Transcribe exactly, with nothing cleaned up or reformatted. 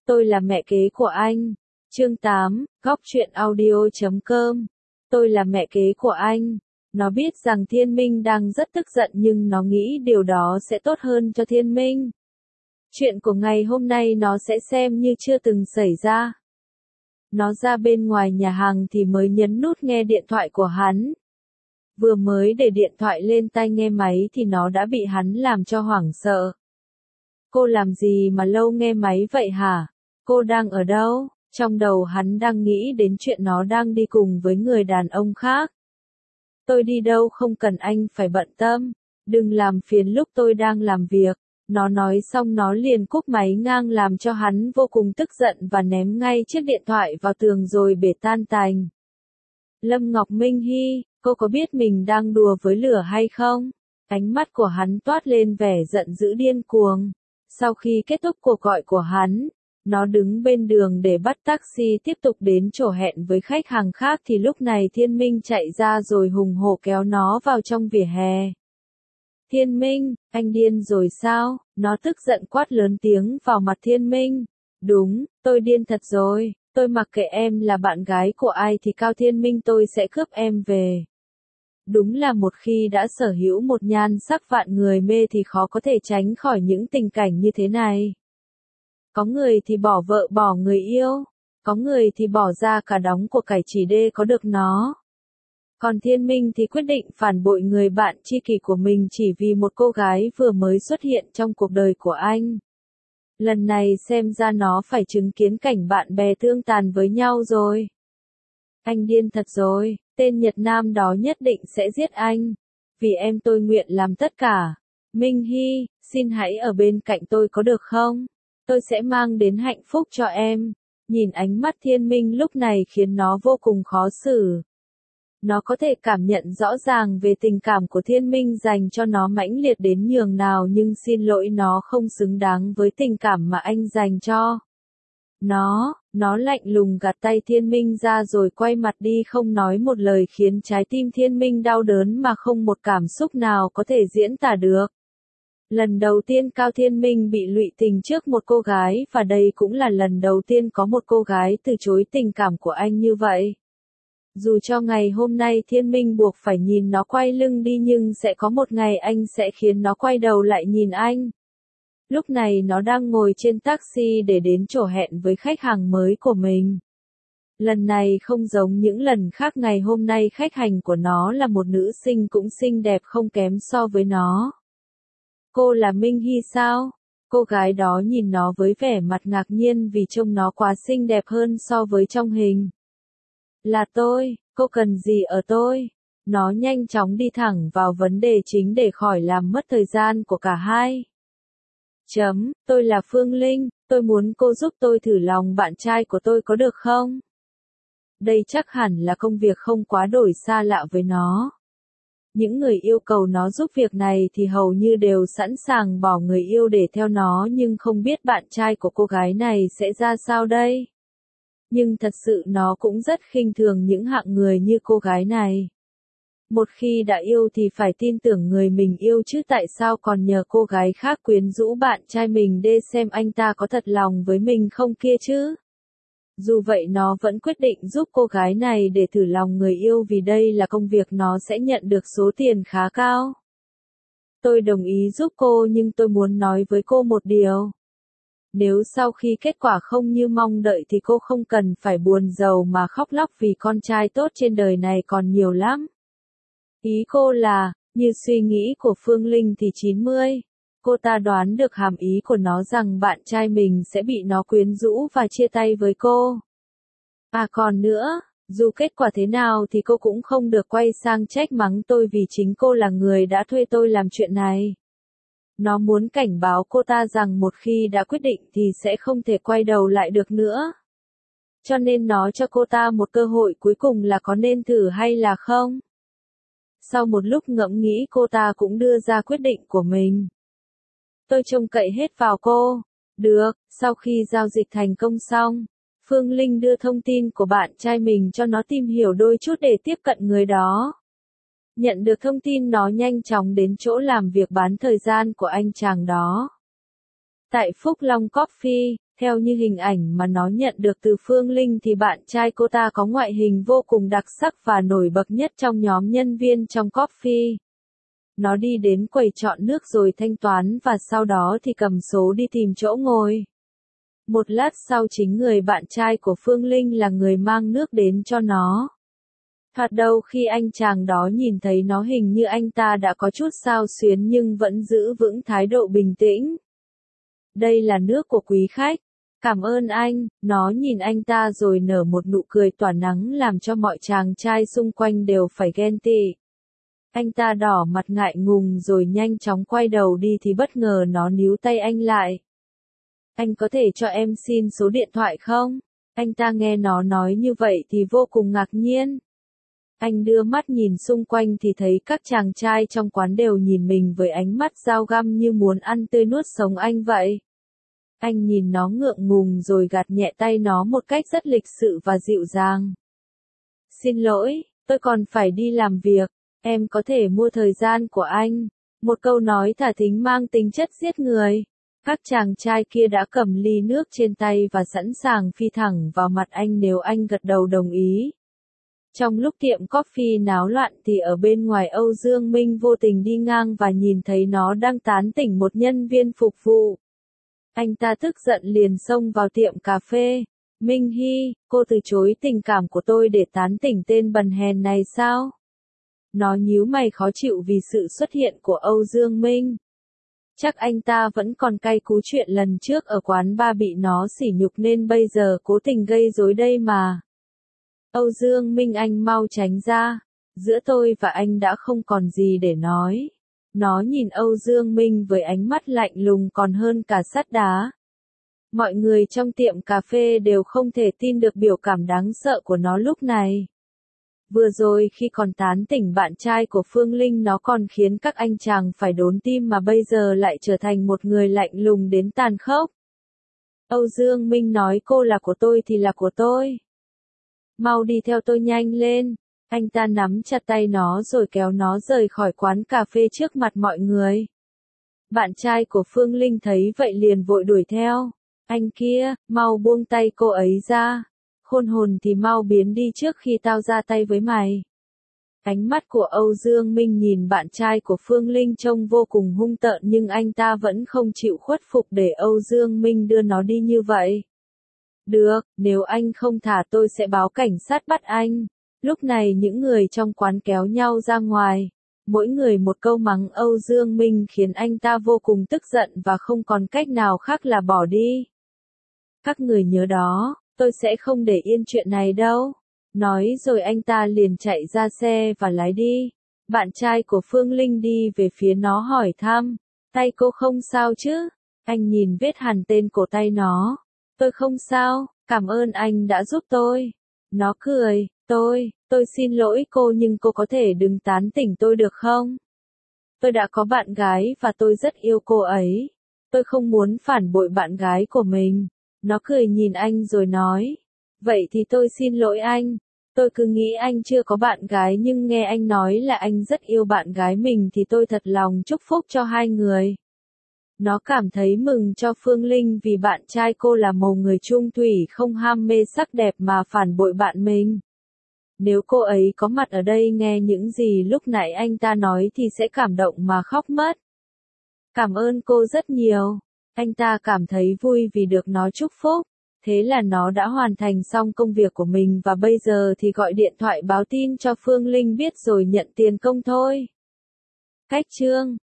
Tôi là mẹ kế của anh. Chương tám, góc truyện audio chấm com. Tôi là mẹ kế của anh. Nó biết rằng Thiên Minh đang rất tức giận nhưng nó nghĩ điều đó sẽ tốt hơn cho Thiên Minh. Chuyện của ngày hôm nay nó sẽ xem như chưa từng xảy ra. Nó ra bên ngoài nhà hàng thì mới nhấn nút nghe điện thoại của hắn. Vừa mới để điện thoại lên tai nghe máy thì nó đã bị hắn làm cho hoảng sợ. Cô làm gì mà lâu nghe máy vậy hả? Cô đang ở đâu? Trong đầu hắn đang nghĩ đến chuyện nó đang đi cùng với người đàn ông khác. Tôi đi đâu không cần anh phải bận tâm. Đừng làm phiền lúc tôi đang làm việc. Nó nói xong nó liền cúp máy ngang làm cho hắn vô cùng tức giận và ném ngay chiếc điện thoại vào tường rồi bể tan tành. Lâm Ngọc Minh Hy, cô có biết mình đang đùa với lửa hay không? Ánh mắt của hắn toát lên vẻ giận dữ điên cuồng. Sau khi kết thúc cuộc gọi của hắn, nó đứng bên đường để bắt taxi tiếp tục đến chỗ hẹn với khách hàng khác thì lúc này Thiên Minh chạy ra rồi hùng hổ kéo nó vào trong vỉa hè. Thiên Minh, anh điên rồi sao? Nó tức giận quát lớn tiếng vào mặt Thiên Minh. Đúng, tôi điên thật rồi, tôi mặc kệ em là bạn gái của ai thì Cao Thiên Minh tôi sẽ cướp em về. Đúng là một khi đã sở hữu một nhan sắc vạn người mê thì khó có thể tránh khỏi những tình cảnh như thế này. Có người thì bỏ vợ bỏ người yêu, có người thì bỏ ra cả đống của cải chỉ để có được nó. Còn Thiên Minh thì quyết định phản bội người bạn tri kỷ của mình chỉ vì một cô gái vừa mới xuất hiện trong cuộc đời của anh. Lần này xem ra nó phải chứng kiến cảnh bạn bè thương tàn với nhau rồi. Anh điên thật rồi, tên Nhật Nam đó nhất định sẽ giết anh. Vì em tôi nguyện làm tất cả. Minh Hy, xin hãy ở bên cạnh tôi có được không? Tôi sẽ mang đến hạnh phúc cho em. Nhìn ánh mắt Thiên Minh lúc này khiến nó vô cùng khó xử. Nó có thể cảm nhận rõ ràng về tình cảm của Thiên Minh dành cho nó mãnh liệt đến nhường nào nhưng xin lỗi nó không xứng đáng với tình cảm mà anh dành cho. Nó, nó lạnh lùng gạt tay Thiên Minh ra rồi quay mặt đi không nói một lời khiến trái tim Thiên Minh đau đớn mà không một cảm xúc nào có thể diễn tả được. Lần đầu tiên Cao Thiên Minh bị lụy tình trước một cô gái và đây cũng là lần đầu tiên có một cô gái từ chối tình cảm của anh như vậy. Dù cho ngày hôm nay Thiên Minh buộc phải nhìn nó quay lưng đi nhưng sẽ có một ngày anh sẽ khiến nó quay đầu lại nhìn anh. Lúc này nó đang ngồi trên taxi để đến chỗ hẹn với khách hàng mới của mình. Lần này không giống những lần khác, ngày hôm nay khách hàng của nó là một nữ sinh cũng xinh đẹp không kém so với nó. Cô là Minh Hy sao? Cô gái đó nhìn nó với vẻ mặt ngạc nhiên vì trông nó quá xinh đẹp hơn so với trong hình. Là tôi, cô cần gì ở tôi? Nó nhanh chóng đi thẳng vào vấn đề chính để khỏi làm mất thời gian của cả hai. Chấm, tôi là Phương Linh, tôi muốn cô giúp tôi thử lòng bạn trai của tôi có được không? Đây chắc hẳn là công việc không quá đổi xa lạ với nó. Những người yêu cầu nó giúp việc này thì hầu như đều sẵn sàng bỏ người yêu để theo nó nhưng không biết bạn trai của cô gái này sẽ ra sao đây. Nhưng thật sự nó cũng rất khinh thường những hạng người như cô gái này. Một khi đã yêu thì phải tin tưởng người mình yêu chứ tại sao còn nhờ cô gái khác quyến rũ bạn trai mình để xem anh ta có thật lòng với mình không kia chứ. Dù vậy nó vẫn quyết định giúp cô gái này để thử lòng người yêu vì đây là công việc nó sẽ nhận được số tiền khá cao. Tôi đồng ý giúp cô nhưng tôi muốn nói với cô một điều. Nếu sau khi kết quả không như mong đợi thì cô không cần phải buồn rầu mà khóc lóc vì con trai tốt trên đời này còn nhiều lắm. Ý cô là, như suy nghĩ của Phương Linh thì chín mươi. Cô ta đoán được hàm ý của nó rằng bạn trai mình sẽ bị nó quyến rũ và chia tay với cô. À còn nữa, dù kết quả thế nào thì cô cũng không được quay sang trách mắng tôi vì chính cô là người đã thuê tôi làm chuyện này. Nó muốn cảnh báo cô ta rằng một khi đã quyết định thì sẽ không thể quay đầu lại được nữa. Cho nên nó cho cô ta một cơ hội cuối cùng là có nên thử hay là không. Sau một lúc ngẫm nghĩ cô ta cũng đưa ra quyết định của mình. Tôi trông cậy hết vào cô. Được, sau khi giao dịch thành công xong, Phương Linh đưa thông tin của bạn trai mình cho nó tìm hiểu đôi chút để tiếp cận người đó. Nhận được thông tin nó nhanh chóng đến chỗ làm việc bán thời gian của anh chàng đó. Tại Phúc Long Coffee, Theo như hình ảnh mà nó nhận được từ Phương Linh thì bạn trai cô ta có ngoại hình vô cùng đặc sắc và nổi bật nhất trong nhóm nhân viên trong coffee. Nó đi đến quầy chọn nước rồi thanh toán và sau đó thì cầm số đi tìm chỗ ngồi. Một lát sau chính người bạn trai của Phương Linh là người mang nước đến cho nó. Thoạt đầu khi anh chàng đó nhìn thấy nó hình như anh ta đã có chút xao xuyến nhưng vẫn giữ vững thái độ bình tĩnh. Đây là nước của quý khách. Cảm ơn anh, nó nhìn anh ta rồi nở một nụ cười tỏa nắng làm cho mọi chàng trai xung quanh đều phải ghen tị. Anh ta đỏ mặt ngại ngùng rồi nhanh chóng quay đầu đi thì bất ngờ nó níu tay anh lại. Anh có thể cho em xin số điện thoại không? Anh ta nghe nó nói như vậy thì vô cùng ngạc nhiên. Anh đưa mắt nhìn xung quanh thì thấy các chàng trai trong quán đều nhìn mình với ánh mắt dao găm như muốn ăn tươi nuốt sống anh vậy. Anh nhìn nó ngượng ngùng rồi gạt nhẹ tay nó một cách rất lịch sự và dịu dàng. Xin lỗi, tôi còn phải đi làm việc, em có thể mua thời gian của anh. Một câu nói thả thính mang tính chất giết người. Các chàng trai kia đã cầm ly nước trên tay và sẵn sàng phi thẳng vào mặt anh nếu anh gật đầu đồng ý. Trong lúc tiệm coffee náo loạn thì ở bên ngoài Âu Dương Minh vô tình đi ngang và nhìn thấy nó đang tán tỉnh một nhân viên phục vụ. Anh ta tức giận liền xông vào tiệm cà phê. Minh Hy, cô từ chối tình cảm của tôi để tán tỉnh tên bần hèn này sao? Nó nhíu mày khó chịu vì sự xuất hiện của Âu Dương Minh. Chắc anh ta vẫn còn cay cú chuyện lần trước ở quán bar bị nó sỉ nhục nên bây giờ cố tình gây rối đây mà. Âu Dương Minh anh mau tránh ra. Giữa tôi và anh đã không còn gì để nói. Nó nhìn Âu Dương Minh với ánh mắt lạnh lùng còn hơn cả sắt đá. Mọi người trong tiệm cà phê đều không thể tin được biểu cảm đáng sợ của nó lúc này. Vừa rồi khi còn tán tỉnh bạn trai của Phương Linh nó còn khiến các anh chàng phải đốn tim mà bây giờ lại trở thành một người lạnh lùng đến tàn khốc. Âu Dương Minh nói cô là của tôi thì là của tôi. Mau đi theo tôi nhanh lên. Anh ta nắm chặt tay nó rồi kéo nó rời khỏi quán cà phê trước mặt mọi người. Bạn trai của Phương Linh thấy vậy liền vội đuổi theo. Anh kia, mau buông tay cô ấy ra. Khôn hồn thì mau biến đi trước khi tao ra tay với mày. Ánh mắt của Âu Dương Minh nhìn bạn trai của Phương Linh trông vô cùng hung tợn nhưng anh ta vẫn không chịu khuất phục để Âu Dương Minh đưa nó đi như vậy. Được, nếu anh không thả tôi sẽ báo cảnh sát bắt anh. Lúc này những người trong quán kéo nhau ra ngoài. Mỗi người một câu mắng Âu Dương Minh khiến anh ta vô cùng tức giận và không còn cách nào khác là bỏ đi. Các người nhớ đó, tôi sẽ không để yên chuyện này đâu. Nói rồi anh ta liền chạy ra xe và lái đi. Bạn trai của Phương Linh đi về phía nó hỏi thăm. Tay cô không sao chứ? Anh nhìn vết hằn tên cổ tay nó. Tôi không sao, cảm ơn anh đã giúp tôi. Nó cười, tôi, tôi xin lỗi cô nhưng cô có thể đừng tán tỉnh tôi được không? Tôi đã có bạn gái và tôi rất yêu cô ấy. Tôi không muốn phản bội bạn gái của mình. Nó cười nhìn anh rồi nói. Vậy thì tôi xin lỗi anh. Tôi cứ nghĩ anh chưa có bạn gái nhưng nghe anh nói là anh rất yêu bạn gái mình thì tôi thật lòng chúc phúc cho hai người. Nó cảm thấy mừng cho Phương Linh vì bạn trai cô là một người trung thủy không ham mê sắc đẹp mà phản bội bạn mình. Nếu cô ấy có mặt ở đây nghe những gì lúc nãy anh ta nói thì sẽ cảm động mà khóc mất. Cảm ơn cô rất nhiều. Anh ta cảm thấy vui vì được nó chúc phúc. Thế là nó đã hoàn thành xong công việc của mình và bây giờ thì gọi điện thoại báo tin cho Phương Linh biết rồi nhận tiền công thôi. Cách chương